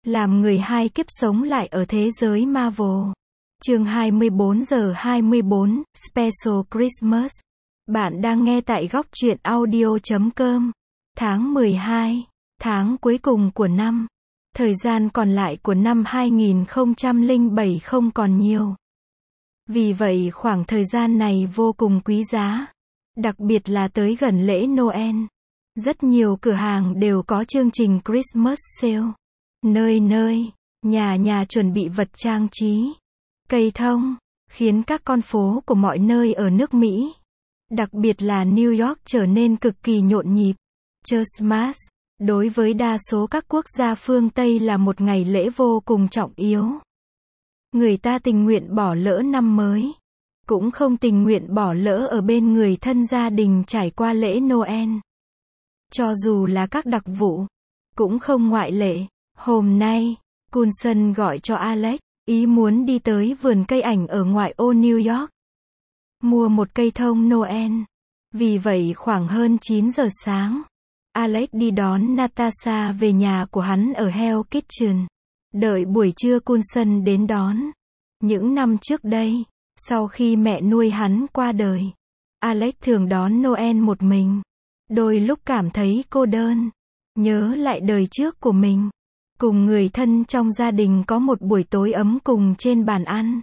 làm người hai kiếp sống lại ở thế giới Marvel. Chương 24 giờ 24, Special Christmas. Bạn đang nghe tại góc truyện audio.com. Tháng 12, tháng cuối cùng của năm. Thời gian còn lại của năm 2007 không còn nhiều. Vì vậy khoảng thời gian này vô cùng quý giá. Đặc biệt là tới gần lễ Noel. Rất nhiều cửa hàng đều có chương trình Christmas sale. Nơi nơi, nhà chuẩn bị vật trang trí, cây thông, khiến các con phố của mọi nơi ở nước Mỹ, đặc biệt là New York trở nên cực kỳ nhộn nhịp. Christmas, đối với đa số các quốc gia phương Tây là một ngày lễ vô cùng trọng yếu. Người ta tình nguyện bỏ lỡ năm mới, cũng không tình nguyện bỏ lỡ ở bên người thân gia đình trải qua lễ Noel. Cho dù là các đặc vụ, cũng không ngoại lệ. Hôm nay, Coulson gọi cho Alex, ý muốn đi tới vườn cây ảnh ở ngoại ô New York, mua một cây thông Noel. Vì vậy khoảng hơn 9 giờ sáng, Alex đi đón Natasha về nhà của hắn ở Hell's Kitchen. Đợi buổi trưa Coulson đến đón. Những năm trước đây, sau khi mẹ nuôi hắn qua đời, Alex thường đón Noel một mình. Đôi lúc cảm thấy cô đơn, nhớ lại đời trước của mình. Cùng người thân trong gia đình có một buổi tối ấm cùng trên bàn ăn.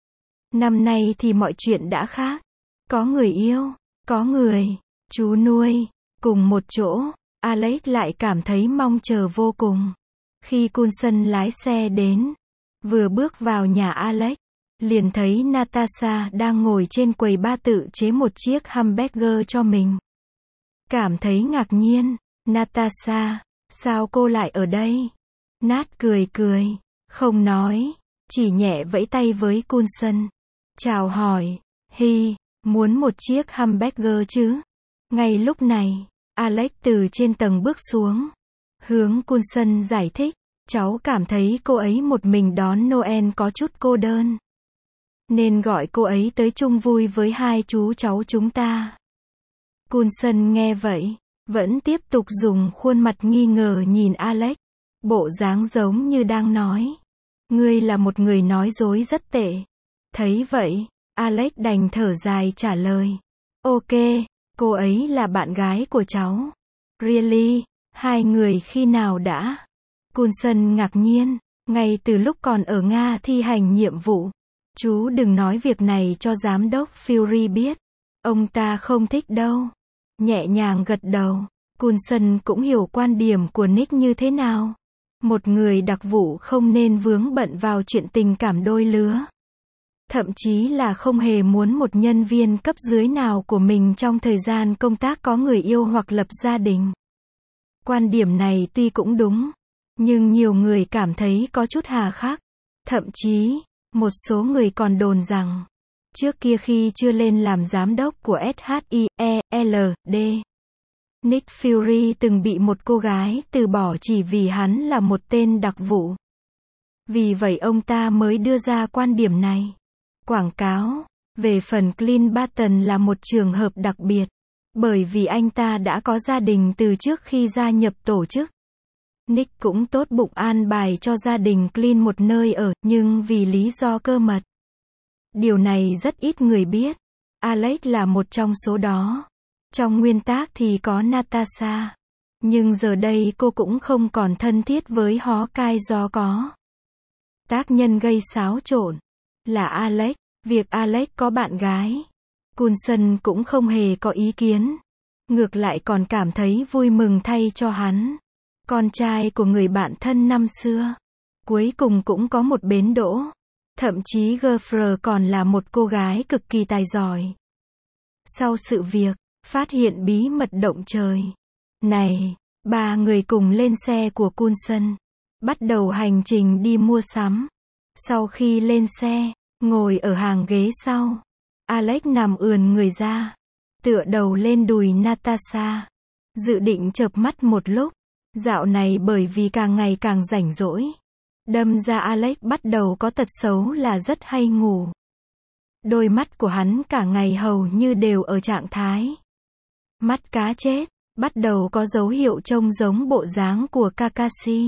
Năm nay thì mọi chuyện đã khác. Có người yêu, có người, chú nuôi, cùng một chỗ. Alex lại cảm thấy mong chờ vô cùng. Khi Coulson lái xe đến, vừa bước vào nhà Alex, liền thấy Natasha đang ngồi trên quầy bar tự chế một chiếc hamburger cho mình. Cảm thấy ngạc nhiên, Natasha, sao cô lại ở đây? Nat cười, không nói, chỉ nhẹ vẫy tay với Coulson. Chào hỏi, muốn một chiếc hamburger chứ? Ngay lúc này, Alex từ trên tầng bước xuống, hướng Coulson giải thích, cháu cảm thấy cô ấy một mình đón Noel có chút cô đơn. Nên gọi cô ấy tới chung vui với hai chú cháu chúng ta. Coulson nghe vậy, vẫn tiếp tục dùng khuôn mặt nghi ngờ nhìn Alex. Bộ dáng giống như đang nói, ngươi là một người nói dối rất tệ. Thấy vậy, Alex đành thở dài trả lời. Ok, cô ấy là bạn gái của cháu. Really? Hai người khi nào đã? Coulson ngạc nhiên, ngay từ lúc còn ở Nga thi hành nhiệm vụ. Chú đừng nói việc này cho giám đốc Fury biết. Ông ta không thích đâu. Nhẹ nhàng gật đầu. Coulson cũng hiểu quan điểm của Nick như thế nào. Một người đặc vụ không nên vướng bận vào chuyện tình cảm đôi lứa. Thậm chí là không hề muốn một nhân viên cấp dưới nào của mình trong thời gian công tác có người yêu hoặc lập gia đình. Quan điểm này tuy cũng đúng, nhưng nhiều người cảm thấy có chút hà khắc. Thậm chí, một số người còn đồn rằng, trước kia khi chưa lên làm giám đốc của SHIELD, Nick Fury từng bị một cô gái từ bỏ chỉ vì hắn là một tên đặc vụ. Vì vậy ông ta mới đưa ra quan điểm này. Quảng cáo về phần Clint Barton là một trường hợp đặc biệt, bởi vì anh ta đã có gia đình từ trước khi gia nhập tổ chức. Nick cũng tốt bụng an bài cho gia đình Clint một nơi ở, nhưng vì lý do cơ mật. Điều này rất ít người biết. Alex là một trong số đó. Trong nguyên tác thì có Natasha, nhưng giờ đây cô cũng không còn thân thiết với Hawkeye do có tác nhân gây xáo trộn là Alex. Việc Alex có bạn gái, Coulson cũng không hề có ý kiến. Ngược lại còn cảm thấy vui mừng thay cho hắn. Con trai của người bạn thân năm xưa, cuối cùng cũng có một bến đỗ. Thậm chí Girlfriend còn là một cô gái cực kỳ tài giỏi. Sau sự việc phát hiện bí mật động trời này, ba người cùng lên xe của Coulson, bắt đầu hành trình đi mua sắm. Sau khi lên xe, ngồi ở hàng ghế sau, Alex nằm ườn người ra, tựa đầu lên đùi Natasha, dự định chợp mắt một lúc. Dạo này bởi vì càng ngày càng rảnh rỗi, đâm ra Alex bắt đầu có tật xấu là rất hay ngủ. Đôi mắt của hắn cả ngày hầu như đều ở trạng thái mắt cá chết, bắt đầu có dấu hiệu trông giống bộ dáng của Kakashi.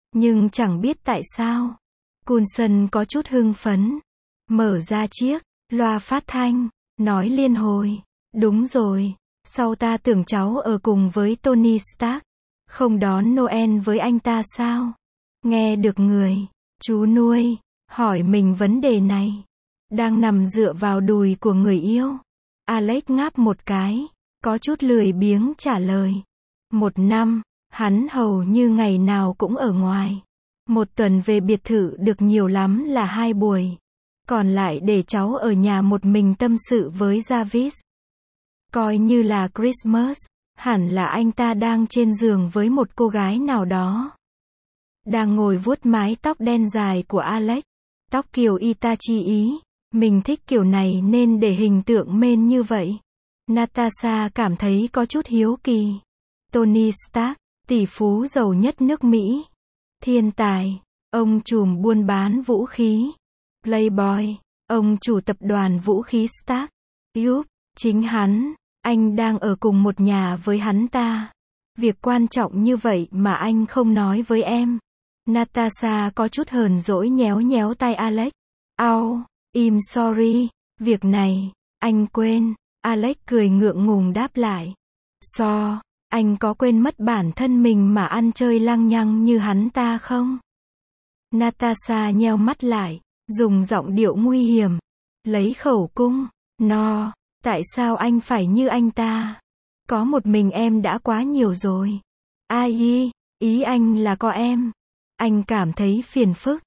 Nhưng chẳng biết tại sao, Coulson có chút hưng phấn. Mở ra chiếc loa phát thanh, nói liên hồi. Đúng rồi, sau ta tưởng cháu ở cùng với Tony Stark. Không đón Noel với anh ta sao? Nghe được người chú nuôi hỏi mình vấn đề này, đang nằm dựa vào đùi của người yêu. Alex ngáp một cái, có chút lười biếng trả lời. 1 năm, hắn hầu như ngày nào cũng ở ngoài. 1 tuần về biệt thự được nhiều lắm là 2 buổi. Còn lại để cháu ở nhà một mình tâm sự với Jarvis. Coi như là Christmas, hẳn là anh ta đang trên giường với một cô gái nào đó. Đang ngồi vuốt mái tóc đen dài của Alex. Tóc kiểu Itachi ý. Mình thích kiểu này nên để hình tượng mên như vậy. Natasha cảm thấy có chút hiếu kỳ. Tony Stark, tỷ phú giàu nhất nước Mỹ. Thiên tài, ông trùm buôn bán vũ khí. Playboy, ông chủ tập đoàn vũ khí Stark. Yup, chính hắn, anh đang ở cùng một nhà với hắn ta. Việc quan trọng như vậy mà anh không nói với em. Natasha có chút hờn dỗi nhéo nhéo tay Alex. Au, I'm sorry, việc này, anh quên. Alex cười ngượng ngùng đáp lại. Anh có quên mất bản thân mình mà ăn chơi lăng nhăng như hắn ta không? Natasha nheo mắt lại, dùng giọng điệu nguy hiểm. Lấy khẩu cung. Tại sao anh phải như anh ta? Có một mình em đã quá nhiều rồi. Ai, ý anh là có em. Anh cảm thấy phiền phức.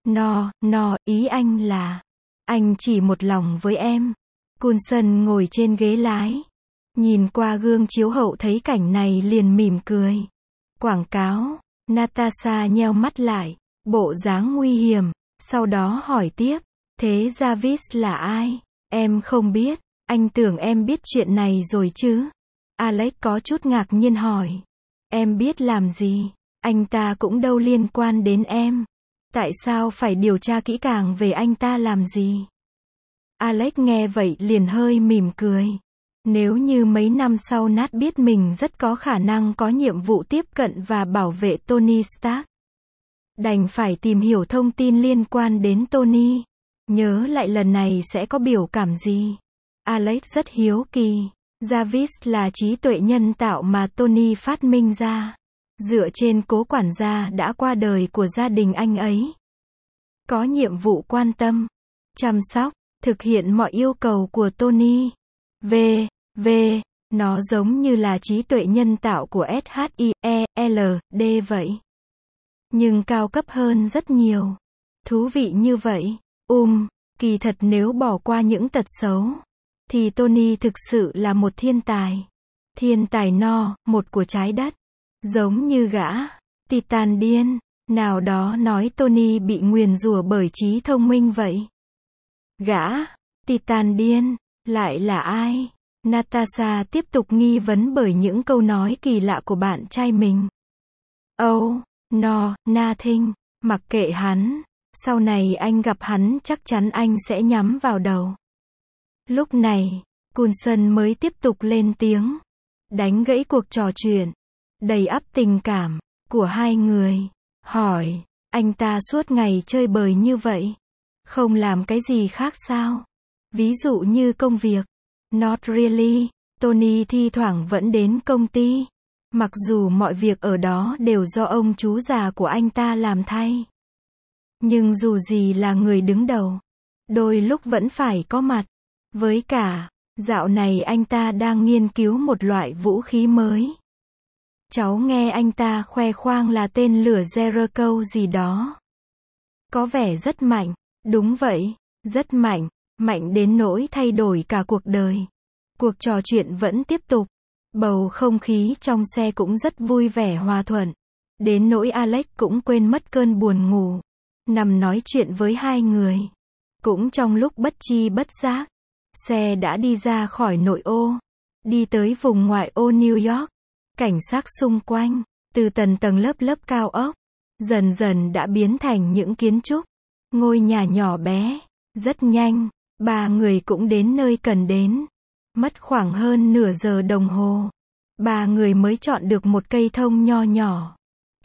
Ý anh là, anh chỉ một lòng với em. Coulson ngồi trên ghế lái. Nhìn qua gương chiếu hậu thấy cảnh này liền mỉm cười. Quảng cáo. Natasha nheo mắt lại, bộ dáng nguy hiểm. Sau đó hỏi tiếp. Thế Jarvis là ai? Em không biết. Anh tưởng em biết chuyện này rồi chứ? Alex có chút ngạc nhiên hỏi. Em biết làm gì? Anh ta cũng đâu liên quan đến em. Tại sao phải điều tra kỹ càng về anh ta làm gì? Alex nghe vậy liền hơi mỉm cười. Nếu như mấy năm sau Nat biết mình rất có khả năng có nhiệm vụ tiếp cận và bảo vệ Tony Stark, đành phải tìm hiểu thông tin liên quan đến Tony. Nhớ lại lần này sẽ có biểu cảm gì? Alex rất hiếu kỳ. Jarvis là trí tuệ nhân tạo mà Tony phát minh ra, dựa trên cố quản gia đã qua đời của gia đình anh ấy. Có nhiệm vụ quan tâm, chăm sóc, thực hiện mọi yêu cầu của Tony. Nó giống như là trí tuệ nhân tạo của SHIELD vậy. Nhưng cao cấp hơn rất nhiều. Thú vị như vậy. Kỳ thật nếu bỏ qua những tật xấu, thì Tony thực sự là một thiên tài. Thiên tài một của trái đất. Giống như gã Titan điên nào đó nói Tony bị nguyền rủa bởi trí thông minh vậy. Gã Titan điên lại là ai? Natasha tiếp tục nghi vấn bởi những câu nói kỳ lạ của bạn trai mình. Nothing, mặc kệ hắn. Sau này anh gặp hắn chắc chắn anh sẽ nhắm vào đầu. Lúc này, Coulson mới tiếp tục lên tiếng, đánh gãy cuộc trò chuyện đầy ắp tình cảm của hai người. Hỏi, anh ta suốt ngày chơi bời như vậy, không làm cái gì khác sao? Ví dụ như công việc. Not really. Tony thi thoảng vẫn đến công ty. Mặc dù mọi việc ở đó đều do ông chú già của anh ta làm thay. Nhưng dù gì là người đứng đầu, đôi lúc vẫn phải có mặt. Với cả, dạo này anh ta đang nghiên cứu một loại vũ khí mới. Cháu nghe anh ta khoe khoang là tên lửa Jericho gì đó. Có vẻ rất mạnh. Đúng vậy, rất mạnh. Mạnh đến nỗi thay đổi cả cuộc đời. Cuộc trò chuyện vẫn tiếp tục. Bầu không khí trong xe cũng rất vui vẻ hòa thuận. Đến nỗi Alex cũng quên mất cơn buồn ngủ. Nằm nói chuyện với hai người. Cũng trong lúc bất chi bất giác, xe đã đi ra khỏi nội ô. Đi tới vùng ngoại ô New York. Cảnh sắc xung quanh, từ tầng lớp cao ốc, dần dần đã biến thành những kiến trúc, ngôi nhà nhỏ bé. Rất nhanh, ba người cũng đến nơi cần đến. Mất khoảng hơn nửa giờ đồng hồ, ba người mới chọn được một cây thông nho nhỏ.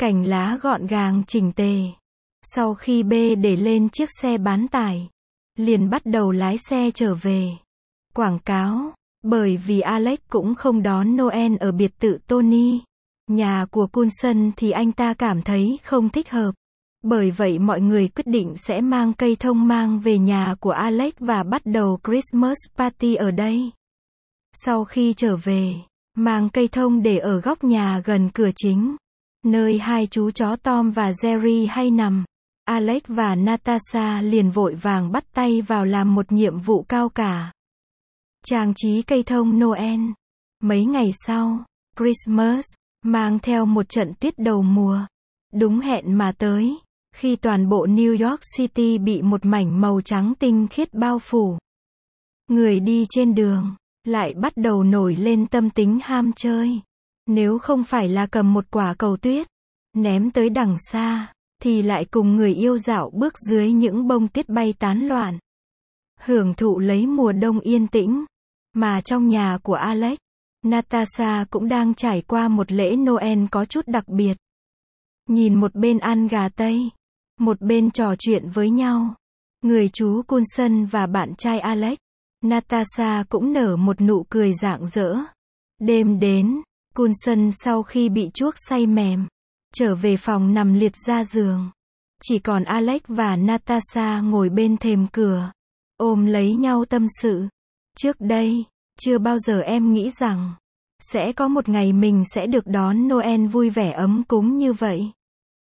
cành lá gọn gàng chỉnh tề. Sau khi B để lên chiếc xe bán tải, liền bắt đầu lái xe trở về. Quảng cáo, bởi vì Alex cũng không đón Noel ở biệt thự Tony, nhà của Coulson thì anh ta cảm thấy không thích hợp. Bởi vậy mọi người quyết định sẽ mang cây thông mang về nhà của Alex và bắt đầu Christmas party ở đây. Sau khi trở về, mang cây thông để ở góc nhà gần cửa chính, nơi hai chú chó Tom và Jerry hay nằm. Alex và Natasha liền vội vàng bắt tay vào làm một nhiệm vụ cao cả. Trang trí cây thông Noel. Mấy ngày sau, Christmas, mang theo một trận tuyết đầu mùa. Đúng hẹn mà tới, khi toàn bộ New York City bị một mảnh màu trắng tinh khiết bao phủ. Người đi trên đường, lại bắt đầu nổi lên tâm tính ham chơi. Nếu không phải là cầm một quả cầu tuyết, ném tới đằng xa, thì lại cùng người yêu dạo bước dưới những bông tuyết bay tán loạn. Hưởng thụ lấy mùa đông yên tĩnh. Mà trong nhà của Alex, Natasha cũng đang trải qua một lễ Noel có chút đặc biệt. Nhìn một bên ăn gà Tây, một bên trò chuyện với nhau. Người chú Coulson và bạn trai Alex, Natasha cũng nở một nụ cười rạng rỡ. Đêm đến, Coulson sau khi bị chuốc say mềm, trở về phòng nằm liệt ra giường. Chỉ còn Alex và Natasha ngồi bên thềm cửa, ôm lấy nhau tâm sự. Trước đây, chưa bao giờ em nghĩ rằng sẽ có một ngày mình sẽ được đón Noel vui vẻ ấm cúng như vậy.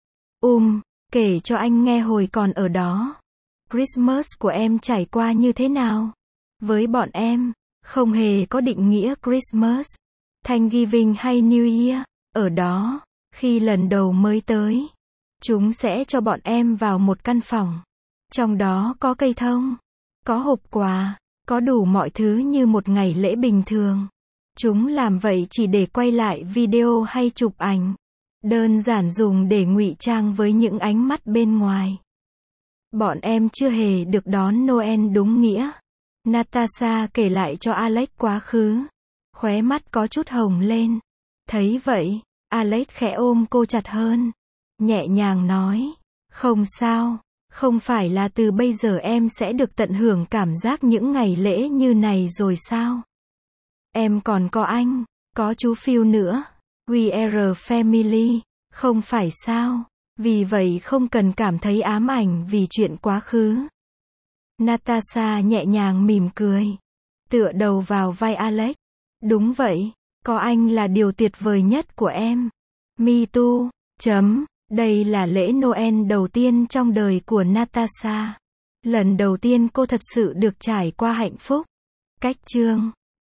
Kể cho anh nghe hồi còn ở đó. Christmas của em trải qua như thế nào? Với bọn em, không hề có định nghĩa Christmas, Thanksgiving hay New Year. Ở đó, khi lần đầu mới tới, chúng sẽ cho bọn em vào một căn phòng. Trong đó có cây thông, có hộp quà, có đủ mọi thứ như một ngày lễ bình thường. Chúng làm vậy chỉ để quay lại video hay chụp ảnh. Đơn giản dùng để ngụy trang với những ánh mắt bên ngoài. Bọn em chưa hề được đón Noel đúng nghĩa. Natasha kể lại cho Alex quá khứ. Khóe mắt có chút hồng lên. Thấy vậy, Alex khẽ ôm cô chặt hơn. Nhẹ nhàng nói. Không sao. Không phải là từ bây giờ em sẽ được tận hưởng cảm giác những ngày lễ như này rồi sao? Em còn có anh, có chú Phil nữa. We are family, không phải sao? Vì vậy không cần cảm thấy ám ảnh vì chuyện quá khứ. Natasha nhẹ nhàng mỉm cười, tựa đầu vào vai Alex. Đúng vậy, có anh là điều tuyệt vời nhất của em. Me too. Đây là lễ Noel đầu tiên trong đời của Natasha. Lần đầu tiên cô thật sự được trải qua hạnh phúc. Cách chương